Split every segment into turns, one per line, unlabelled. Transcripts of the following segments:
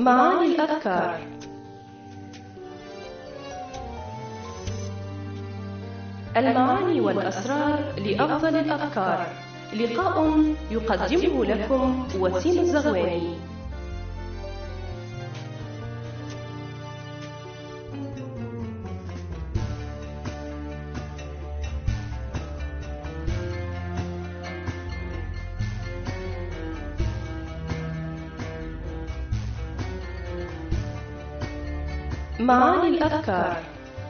معاني الأذكار. المعاني والأسرار لأفضل الأذكار. لقاء يقدمه لكم وسيم الزغواني. معاني الأذكار.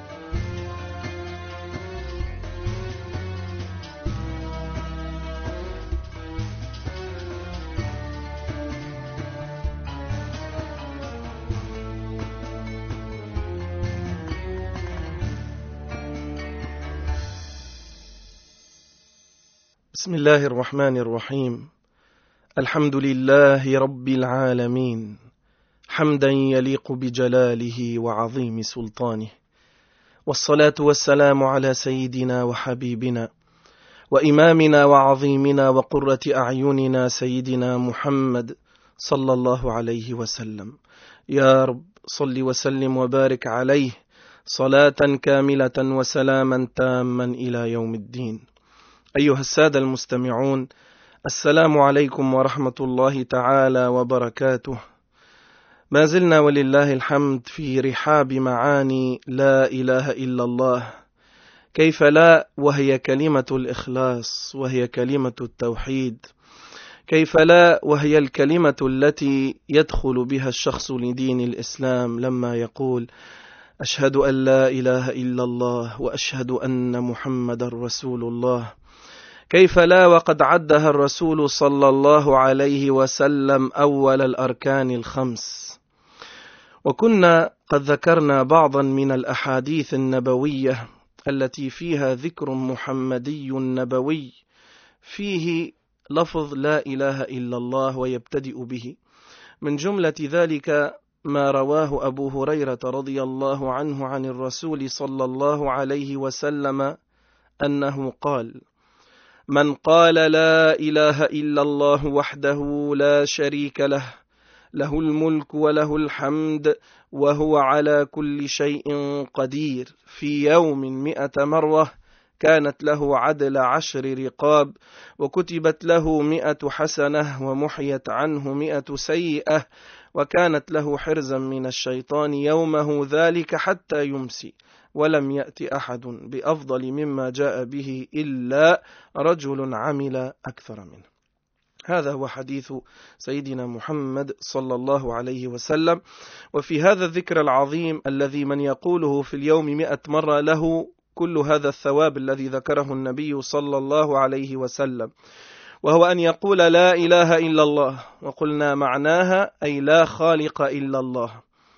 بسم الله الرحمن الرحيم. الحمد لله رب العالمين، حمدا يليق بجلاله وعظيم سلطانه، والصلاة والسلام على سيدنا وحبيبنا وإمامنا وعظيمنا وقرة أعيننا سيدنا محمد صلى الله عليه وسلم. يا رب صل وسلم وبارك عليه صلاة كاملة وسلاما تاما إلى يوم الدين. أيها السادة المستمعون، السلام عليكم ورحمة الله تعالى وبركاته. ما زلنا ولله الحمد في رحاب معاني لا إله إلا الله. كيف لا، وهي كلمة الإخلاص، وهي كلمة التوحيد. كيف لا، وهي الكلمة التي يدخل بها الشخص لدين الإسلام لما يقول أشهد أن لا إله إلا الله وأشهد أن محمد رسول الله. كيف لا، وقد عدها الرسول صلى الله عليه وسلم أول الأركان الخمس. وكنا قد ذكرنا بعضا من الأحاديث النبوية التي فيها ذكر محمدي نبوي فيه لفظ لا إله إلا الله ويبتدئ به. من جملة ذلك ما رواه أبو هريرة رضي الله عنه عن الرسول صلى الله عليه وسلم أنه قال: من قال لا إله إلا الله وحده لا شريك له، له الملك وله الحمد وهو على كل شيء قدير، في يوم 100 مرة، كانت له عدل 10 رقاب، وكتبت له 100 حسنة، ومحيت عنه 100 سيئة، وكانت له حرزا من الشيطان يومه ذلك حتى يمسي، ولم يأت أحد بأفضل مما جاء به إلا رجل عمل أكثر منه. هذا هو حديث سيدنا محمد صلى الله عليه وسلم. وفي هذا الذكر العظيم الذي من يقوله في اليوم 100 مرة له كل هذا الثواب الذي ذكره النبي صلى الله عليه وسلم، وهو أن يقول لا إله إلا الله. وقلنا معناها أي لا خالق إلا الله،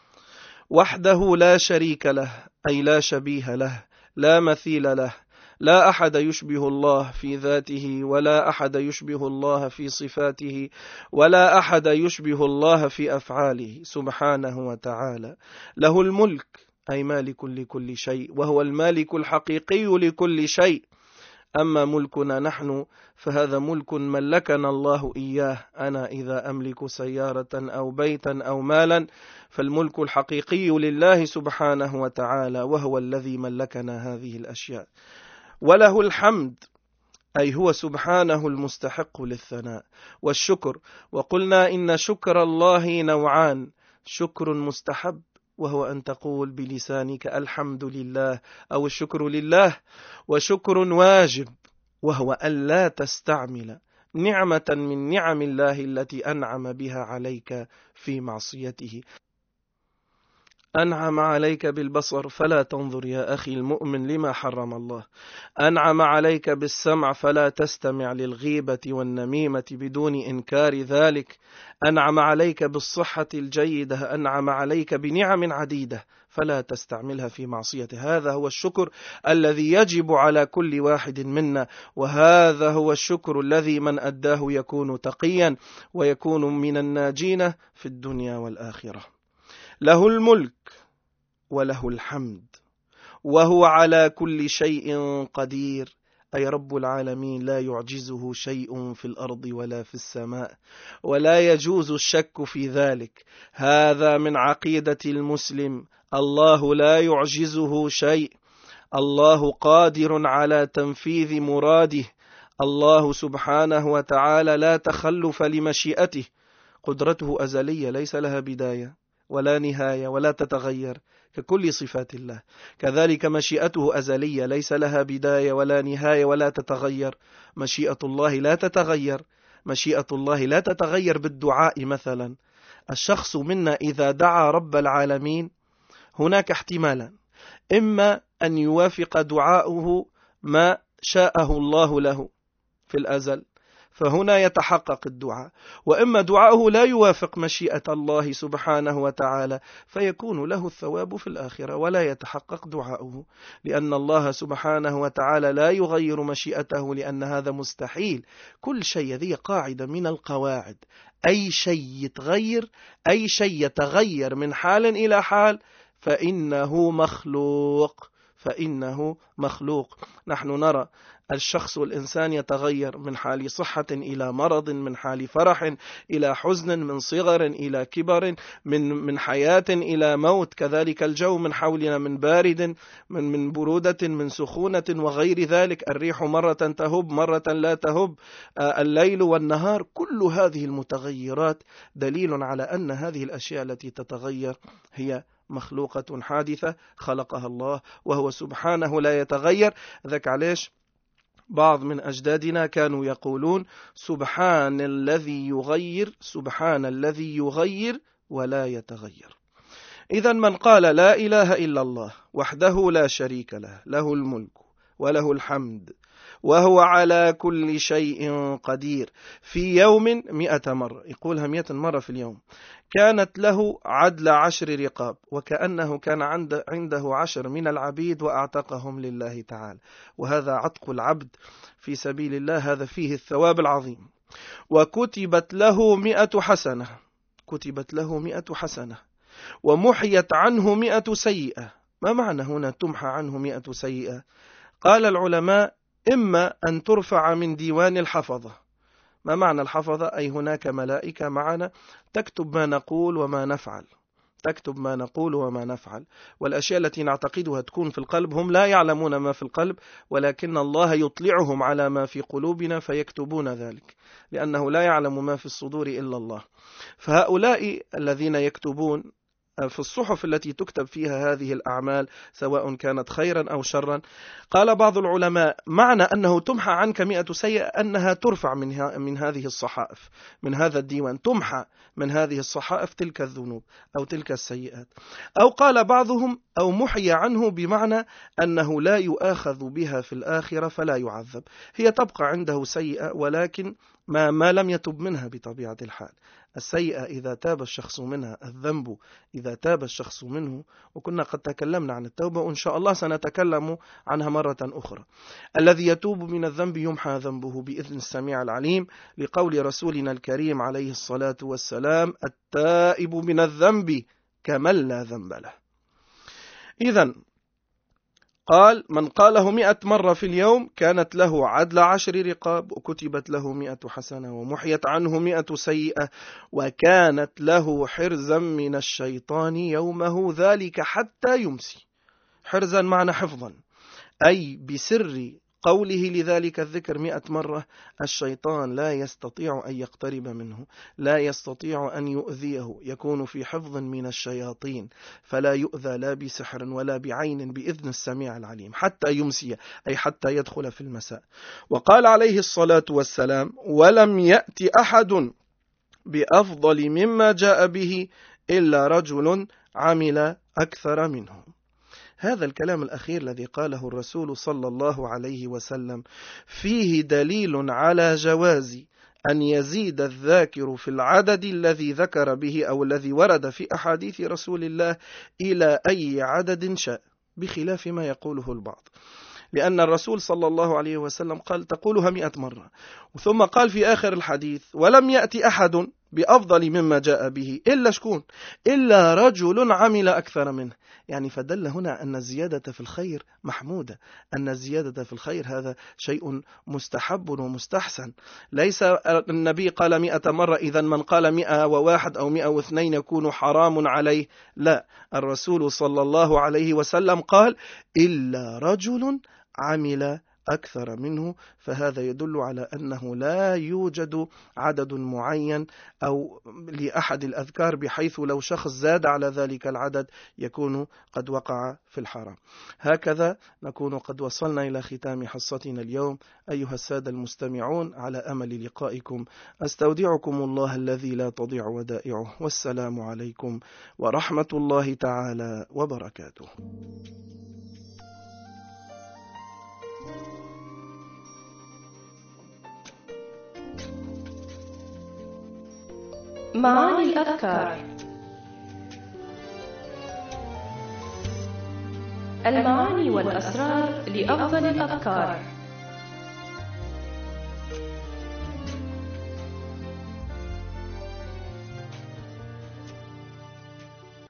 وحده لا شريك له أي لا شبيه له، لا مثيل له، لا أحد يشبه الله في ذاته، ولا أحد يشبه الله في صفاته، ولا أحد يشبه الله في أفعاله سبحانه وتعالى. له الملك أي مالك لكل شيء، وهو المالك الحقيقي لكل شيء. أما ملكنا نحن فهذا ملك ملكنا الله إياه. أنا إذا أملك سيارة أو بيتا أو مالا فالملك الحقيقي لله سبحانه وتعالى، وهو الذي ملكنا هذه الأشياء. وله الحمد أي هو سبحانه المستحق للثناء والشكر. وقلنا إن شكر الله نوعان: شكر مستحب وهو أن تقول بلسانك الحمد لله أو الشكر لله، وشكر واجب وهو أن لا تستعمل نعمة من نعم الله التي أنعم بها عليك في معصيته. أنعم عليك بالبصر فلا تنظر يا أخي المؤمن لما حرم الله. أنعم عليك بالسمع فلا تستمع للغيبة والنميمة بدون إنكار ذلك. أنعم عليك بالصحة الجيدة، أنعم عليك بنعم عديدة فلا تستعملها في معصيته. هذا هو الشكر الذي يجب على كل واحد منا، وهذا هو الشكر الذي من أداه يكون تقيا ويكون من الناجين في الدنيا والآخرة. له الملك وله الحمد وهو على كل شيء قدير، أي رب العالمين لا يعجزه شيء في الأرض ولا في السماء، ولا يجوز الشك في ذلك. هذا من عقيدة المسلم. الله لا يعجزه شيء، الله قادر على تنفيذ مراده. الله سبحانه وتعالى لا تخلف لمشيئته، قدرته أزلية ليس لها بداية ولا نهاية ولا تتغير ككل صفات الله. كذلك مشيئته أزلية ليس لها بداية ولا نهاية ولا تتغير. مشيئة الله لا تتغير. مشيئة الله لا تتغير بالدعاء مثلا. الشخص منا إذا دعا رب العالمين هناك احتمالا، إما أن يوافق دعاؤه ما شاءه الله له في الأزل فهنا يتحقق الدعاء، وإما دعاؤه لا يوافق مشيئة الله سبحانه وتعالى فيكون له الثواب في الآخرة ولا يتحقق دعاؤه، لأن الله سبحانه وتعالى لا يغير مشيئته لأن هذا مستحيل. كل شيء، ذي قاعدة من القواعد، أي شيء يتغير من حال إلى حال فإنه مخلوق. نحن نرى الشخص والإنسان يتغير من حال صحة إلى مرض، من حال فرح إلى حزن، من صغر إلى كبر، من حياة إلى موت. كذلك الجو من حولنا من بارد، من برودة، من سخونة وغير ذلك. الريح مرة تهب مرة لا تهب، الليل والنهار. كل هذه المتغيرات دليل على أن هذه الأشياء التي تتغير هي مخلوقة حادثة خلقها الله وهو سبحانه لا يتغير. ذاك علاش بعض من أجدادنا كانوا يقولون سبحان الذي يغير ولا يتغير. إذا من قال لا إله إلا الله وحده لا شريك له، له الملك وله الحمد وهو على كل شيء قدير، في يوم 100 مرة، يقولها 100 مرة في اليوم، كانت له عدل 10 رقاب، وكأنه كان عنده 10 من العبيد وأعتقهم لله تعالى. وهذا عتق العبد في سبيل الله، هذا فيه الثواب العظيم. وكتبت له 100 حسنة ومحيت عنه 100 سيئة. ما معنى هنا تمحى عنه 100 سيئة؟ قال العلماء إما أن ترفع من ديوان الحفظة. ما معنى الحفظة؟ أي هناك ملائكة معنا تكتب ما نقول وما نفعل، والأشياء التي نعتقدها تكون في القلب هم لا يعلمون ما في القلب، ولكن الله يطلعهم على ما في قلوبنا فيكتبون ذلك، لأنه لا يعلم ما في الصدور إلا الله. فهؤلاء الذين يكتبون في الصحف التي تكتب فيها هذه الأعمال سواء كانت خيرا أو شرا، قال بعض العلماء معنى أنه تمحى عنك 100 سيئة أنها ترفع من هذه الصحائف، من هذا الديوان، تمحى من هذه الصحائف تلك الذنوب أو تلك السيئات. أو قال بعضهم أو محي عنه بمعنى أنه لا يؤاخذ بها في الآخرة فلا يعذب، هي تبقى عنده سيئة ولكن ما لم يتب منها بطبيعة الحال. السيئة إذا تاب الشخص منها، الذنب إذا تاب الشخص منه، وكنا قد تكلمنا عن التوبة وإن شاء الله سنتكلم عنها مرة أخرى. الذي يتوب من الذنب يمحى ذنبه بإذن السميع العليم، لقول رسولنا الكريم عليه الصلاة والسلام التائب من الذنب كمن لا ذنب له. إذن قال من قاله 100 مرة في اليوم كانت له عدل 10 رقاب، وكتبت له 100 حسنة، ومحيت عنه 100 سيئة، وكانت له حرزا من الشيطان يومه ذلك حتى يمسي. حرزا معنى حفظا، أي بسر قوله لذلك الذكر 100 مرة الشيطان لا يستطيع أن يقترب منه، لا يستطيع أن يؤذيه، يكون في حفظ من الشياطين فلا يؤذى لا بسحر ولا بعين بإذن السميع العليم حتى يمسي، أي حتى يدخل في المساء. وقال عليه الصلاة والسلام ولم يأتي أحد بأفضل مما جاء به إلا رجل عمل أكثر منه. هذا الكلام الأخير الذي قاله الرسول صلى الله عليه وسلم فيه دليل على جواز أن يزيد الذاكر في العدد الذي ذكر به أو الذي ورد في أحاديث رسول الله إلى أي عدد شاء، بخلاف ما يقوله البعض، لأن الرسول صلى الله عليه وسلم قال تقولها 100 مرة، ثم قال في آخر الحديث ولم يأتي أحد بأفضل مما جاء به إلا شكون؟ إلا رجل عمل أكثر منه. يعني فدل هنا أن الزيادة في الخير محمودة، أن الزيادة في الخير هذا شيء مستحب ومستحسن. ليس النبي قال 100 مرة إذا من قال 101 أو 102 يكون حرام عليه، لا، الرسول صلى الله عليه وسلم قال إلا رجل عمل أكثر منه. فهذا يدل على أنه لا يوجد عدد معين أو لأحد الأذكار بحيث لو شخص زاد على ذلك العدد يكون قد وقع في الحرام. هكذا نكون قد وصلنا إلى ختام حصتنا اليوم أيها السادة المستمعون، على أمل لقائكم. أستودعكم الله الذي لا تضيع ودائعه، والسلام عليكم ورحمة الله تعالى وبركاته.
معاني الأذكار. المعاني والأسرار لأفضل الأذكار.